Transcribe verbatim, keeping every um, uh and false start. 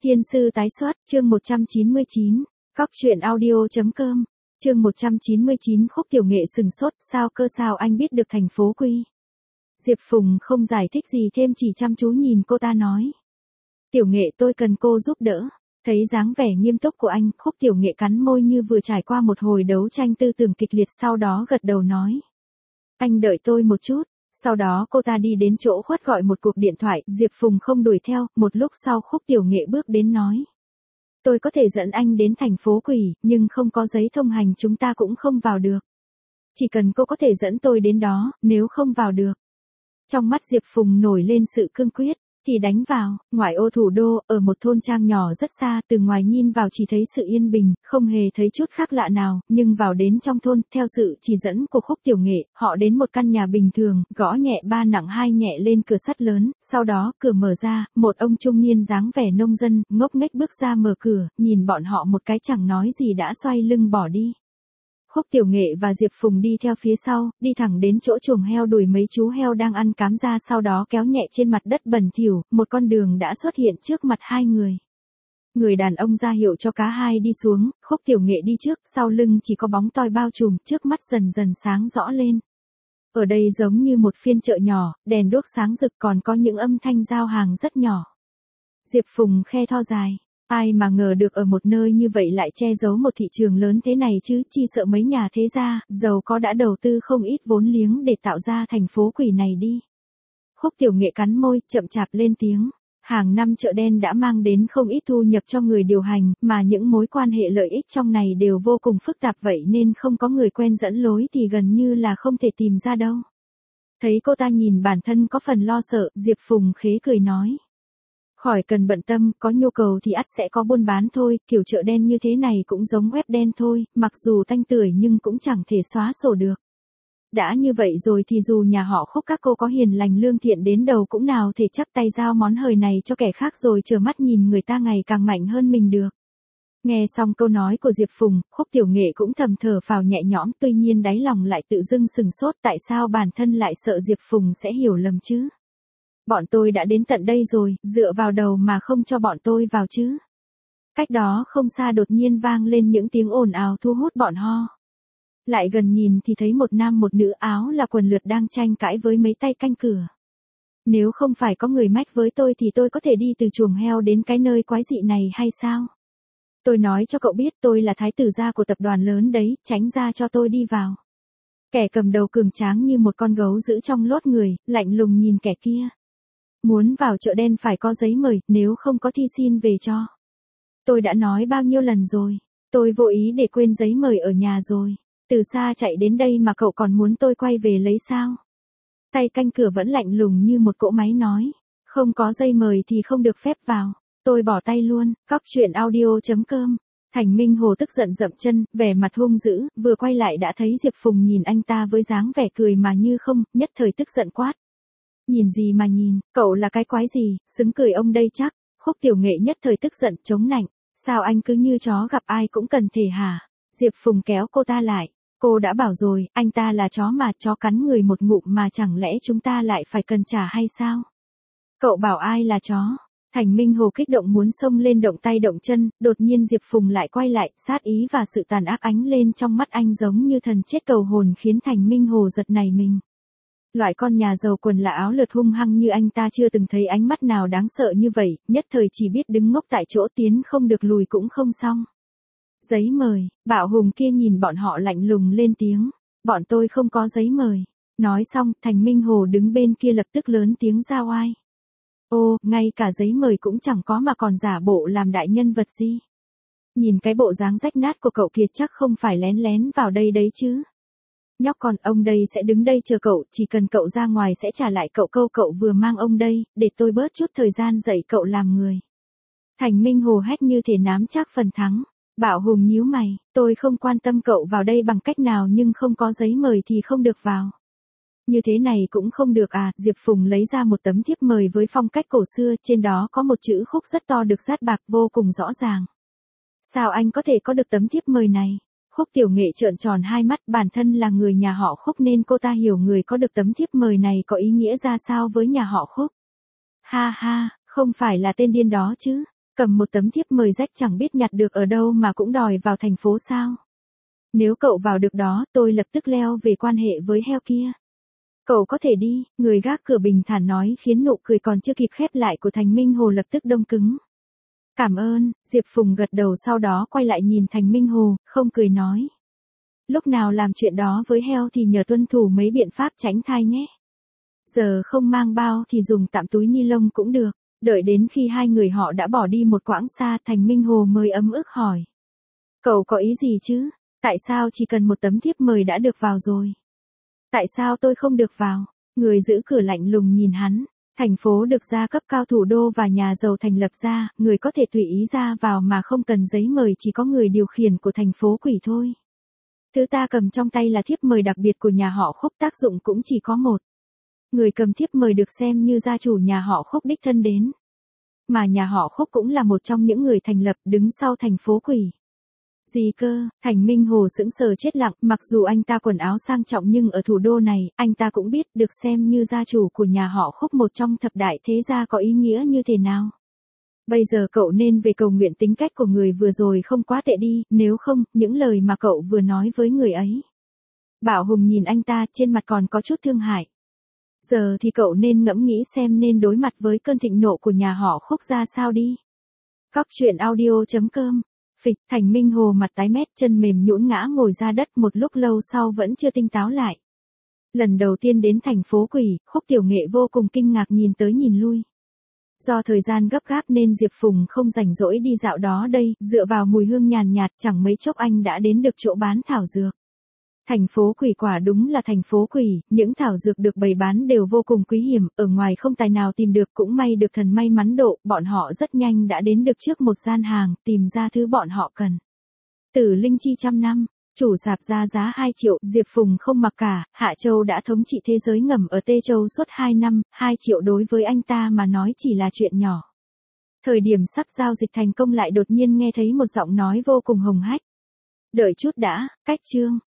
Thiên sư tái xuất, chương một trăm chín mươi chín, cóc truyện audio.com, chương một trăm chín mươi chín. Khúc Tiểu Nghệ sừng sốt, sao cơ sao anh biết được thành phố Quy? Diệp Phùng không giải thích gì thêm, chỉ chăm chú nhìn cô ta nói. Tiểu Nghệ, tôi cần cô giúp đỡ. Thấy dáng vẻ nghiêm túc của anh, Khúc Tiểu Nghệ cắn môi như vừa trải qua một hồi đấu tranh tư tưởng kịch liệt, sau đó gật đầu nói. Anh đợi tôi một chút. Sau đó cô ta đi đến chỗ khuất gọi một cuộc điện thoại, Diệp Phùng không đuổi theo, một lúc sau Khúc Tiểu Nghệ bước đến nói. Tôi có thể dẫn anh đến thành phố Quỷ, nhưng không có giấy thông hành chúng ta cũng không vào được. Chỉ cần cô có thể dẫn tôi đến đó, nếu không vào được. Trong mắt Diệp Phùng nổi lên sự cương quyết, thì đánh vào, ngoại ô thủ đô, ở một thôn trang nhỏ rất xa, từ ngoài nhìn vào chỉ thấy sự yên bình, không hề thấy chút khác lạ nào, nhưng vào đến trong thôn, theo sự chỉ dẫn của Khúc Tiểu Nghệ, họ đến một căn nhà bình thường, gõ nhẹ ba nặng hai nhẹ lên cửa sắt lớn, sau đó cửa mở ra, một ông trung niên dáng vẻ nông dân, ngốc nghếch bước ra mở cửa, nhìn bọn họ một cái chẳng nói gì đã xoay lưng bỏ đi. Khúc Tiểu Nghệ và Diệp Phùng đi theo phía sau, đi thẳng đến chỗ chuồng heo đuổi mấy chú heo đang ăn cám ra, sau đó kéo nhẹ trên mặt đất bẩn thỉu, một con đường đã xuất hiện trước mặt hai người. Người đàn ông ra hiệu cho cả hai đi xuống, Khúc Tiểu Nghệ đi trước, sau lưng chỉ có bóng toi bao trùm, trước mắt dần dần sáng rõ lên. Ở đây giống như một phiên chợ nhỏ, đèn đuốc sáng rực, còn có những âm thanh giao hàng rất nhỏ. Diệp Phùng khe tho dài. Ai mà ngờ được ở một nơi như vậy lại che giấu một thị trường lớn thế này chứ, chi sợ mấy nhà thế gia, giàu có đã đầu tư không ít vốn liếng để tạo ra thành phố Quỷ này đi. Khúc Tiểu Nghệ cắn môi, chậm chạp lên tiếng. Hàng năm chợ đen đã mang đến không ít thu nhập cho người điều hành, mà những mối quan hệ lợi ích trong này đều vô cùng phức tạp, vậy nên không có người quen dẫn lối thì gần như là không thể tìm ra đâu. Thấy cô ta nhìn bản thân có phần lo sợ, Diệp Phùng khế cười nói. Khỏi cần bận tâm, có nhu cầu thì ắt sẽ có buôn bán thôi, kiểu chợ đen như thế này cũng giống web đen thôi, mặc dù tanh tưởi nhưng cũng chẳng thể xóa sổ được. Đã như vậy rồi thì dù nhà họ Khúc các cô có hiền lành lương thiện đến đầu cũng nào thể chắp tay giao món hời này cho kẻ khác rồi chờ mắt nhìn người ta ngày càng mạnh hơn mình được. Nghe xong câu nói của Diệp Phùng, Khúc Tiểu Nghệ cũng thầm thở phào nhẹ nhõm, tuy nhiên đáy lòng lại tự dưng sừng sốt, tại sao bản thân lại sợ Diệp Phùng sẽ hiểu lầm chứ? Bọn tôi đã đến tận đây rồi, dựa vào đầu mà không cho bọn tôi vào chứ. Cách đó không xa đột nhiên vang lên những tiếng ồn ào thu hút bọn ho. Lại gần nhìn thì thấy một nam một nữ áo là quần lượt đang tranh cãi với mấy tay canh cửa. Nếu không phải có người mách với tôi thì tôi có thể đi từ chuồng heo đến cái nơi quái dị này hay sao? Tôi nói cho cậu biết tôi là thái tử gia của tập đoàn lớn đấy, tránh ra cho tôi đi vào. Kẻ cầm đầu cường tráng như một con gấu giữ trong lốt người, lạnh lùng nhìn kẻ kia. Muốn vào chợ đen phải có giấy mời, nếu không có thì xin về cho. Tôi đã nói bao nhiêu lần rồi, tôi vô ý để quên giấy mời ở nhà rồi. Từ xa chạy đến đây mà cậu còn muốn tôi quay về lấy sao? Tay canh cửa vẫn lạnh lùng như một cỗ máy nói. Không có giấy mời thì không được phép vào. Tôi bỏ tay luôn, cóc truyện audio.com. Thành Minh Hồ tức giận dậm chân, vẻ mặt hung dữ, vừa quay lại đã thấy Diệp Phùng nhìn anh ta với dáng vẻ cười mà như không, nhất thời tức giận quát. Nhìn gì mà nhìn, cậu là cái quái gì, xứng cười ông đây chắc. Khúc Tiểu Nghệ nhất thời tức giận chống nạnh. Sao anh cứ như chó gặp ai cũng cần thể hả? Diệp Phùng kéo cô ta lại. Cô đã bảo rồi, anh ta là chó mà, chó cắn người một ngụm mà chẳng lẽ chúng ta lại phải cần trả hay sao? Cậu bảo ai là chó? Thành Minh Hồ kích động muốn xông lên động tay động chân, đột nhiên Diệp Phùng lại quay lại, sát ý và sự tàn ác ánh lên trong mắt anh giống như thần chết cầu hồn khiến Thành Minh Hồ giật nảy mình. Loại con nhà giàu quần là áo lượt hung hăng như anh ta chưa từng thấy ánh mắt nào đáng sợ như vậy, nhất thời chỉ biết đứng ngốc tại chỗ, tiến không được lùi cũng không xong. Giấy mời, Bảo Hùng kia nhìn bọn họ lạnh lùng lên tiếng, bọn tôi không có giấy mời. Nói xong, Thành Minh Hồ đứng bên kia lập tức lớn tiếng ra oai. Ô, ngay cả giấy mời cũng chẳng có mà còn giả bộ làm đại nhân vật gì. Nhìn cái bộ dáng rách nát của cậu kia chắc không phải lén lén vào đây đấy chứ. Nhóc con, ông đây sẽ đứng đây chờ cậu, chỉ cần cậu ra ngoài sẽ trả lại cậu câu cậu vừa mang ông đây, để tôi bớt chút thời gian dạy cậu làm người. Thành Minh Hồ hét như thể nắm chắc phần thắng. Bảo Hùng nhíu mày, tôi không quan tâm cậu vào đây bằng cách nào nhưng không có giấy mời thì không được vào. Như thế này cũng không được à? Diệp Phùng lấy ra một tấm thiếp mời với phong cách cổ xưa, trên đó có một chữ Khúc rất to được dát bạc vô cùng rõ ràng. Sao anh có thể có được tấm thiếp mời này? Khúc Tiểu Nghệ trợn tròn hai mắt, bản thân là người nhà họ Khúc nên cô ta hiểu người có được tấm thiếp mời này có ý nghĩa ra sao với nhà họ Khúc. Ha ha, không phải là tên điên đó chứ? Cầm một tấm thiếp mời rách chẳng biết nhặt được ở đâu mà cũng đòi vào thành phố sao? Nếu cậu vào được đó, tôi lập tức leo về quan hệ với heo kia. Cậu có thể đi, người gác cửa bình thản nói khiến nụ cười còn chưa kịp khép lại của Thành Minh Hồ lập tức đông cứng. Cảm ơn, Diệp Phùng gật đầu sau đó quay lại nhìn Thành Minh Hồ, không cười nói. Lúc nào làm chuyện đó với heo thì nhờ tuân thủ mấy biện pháp tránh thai nhé. Giờ không mang bao thì dùng tạm túi ni lông cũng được. Đợi đến khi hai người họ đã bỏ đi một quãng xa Thành Minh Hồ mới ấm ức hỏi. Cậu có ý gì chứ? Tại sao chỉ cần một tấm thiếp mời đã được vào rồi? Tại sao tôi không được vào? Người giữ cửa lạnh lùng nhìn hắn. Thành phố được gia cấp cao thủ đô và nhà giàu thành lập ra, người có thể tùy ý ra vào mà không cần giấy mời, chỉ có người điều khiển của thành phố quỷ thôi. Thứ ta cầm trong tay là thiếp mời đặc biệt của nhà họ Khúc, tác dụng cũng chỉ có một. Người cầm thiếp mời được xem như gia chủ nhà họ Khúc đích thân đến. Mà nhà họ Khúc cũng là một trong những người thành lập đứng sau thành phố quỷ. Gì cơ? Thành Minh Hồ sững sờ chết lặng, mặc dù anh ta quần áo sang trọng nhưng ở thủ đô này, anh ta cũng biết được xem như gia chủ của nhà họ Khúc một trong thập đại thế gia có ý nghĩa như thế nào. Bây giờ cậu nên về cầu nguyện tính cách của người vừa rồi không quá tệ đi, nếu không, những lời mà cậu vừa nói với người ấy. Bảo Hùng nhìn anh ta, trên mặt còn có chút thương hại. Giờ thì cậu nên ngẫm nghĩ xem nên đối mặt với cơn thịnh nộ của nhà họ Khúc ra sao đi. Cóc truyện audio chấm com. Phịch, Thành Minh Hồ mặt tái mét, chân mềm nhũn ngã ngồi ra đất, một lúc lâu sau vẫn chưa tinh táo lại. Lần đầu tiên đến thành phố quỷ, Khúc Tiểu Nghệ vô cùng kinh ngạc nhìn tới nhìn lui. Do thời gian gấp gáp nên Diệp Phùng không rảnh rỗi đi dạo đó đây, dựa vào mùi hương nhàn nhạt chẳng mấy chốc anh đã đến được chỗ bán thảo dược. Thành phố quỷ quả đúng là thành phố quỷ, những thảo dược được bày bán đều vô cùng quý hiếm, ở ngoài không tài nào tìm được, cũng may được thần may mắn độ, bọn họ rất nhanh đã đến được trước một gian hàng, tìm ra thứ bọn họ cần. Tử linh chi trăm năm, chủ sạp ra giá hai triệu, Diệp Phùng không mặc cả, Hạ Châu đã thống trị thế giới ngầm ở Tê Châu suốt hai năm, hai triệu đối với anh ta mà nói chỉ là chuyện nhỏ. Thời điểm sắp giao dịch thành công lại đột nhiên nghe thấy một giọng nói vô cùng hồng hách. Đợi chút đã, cách chương.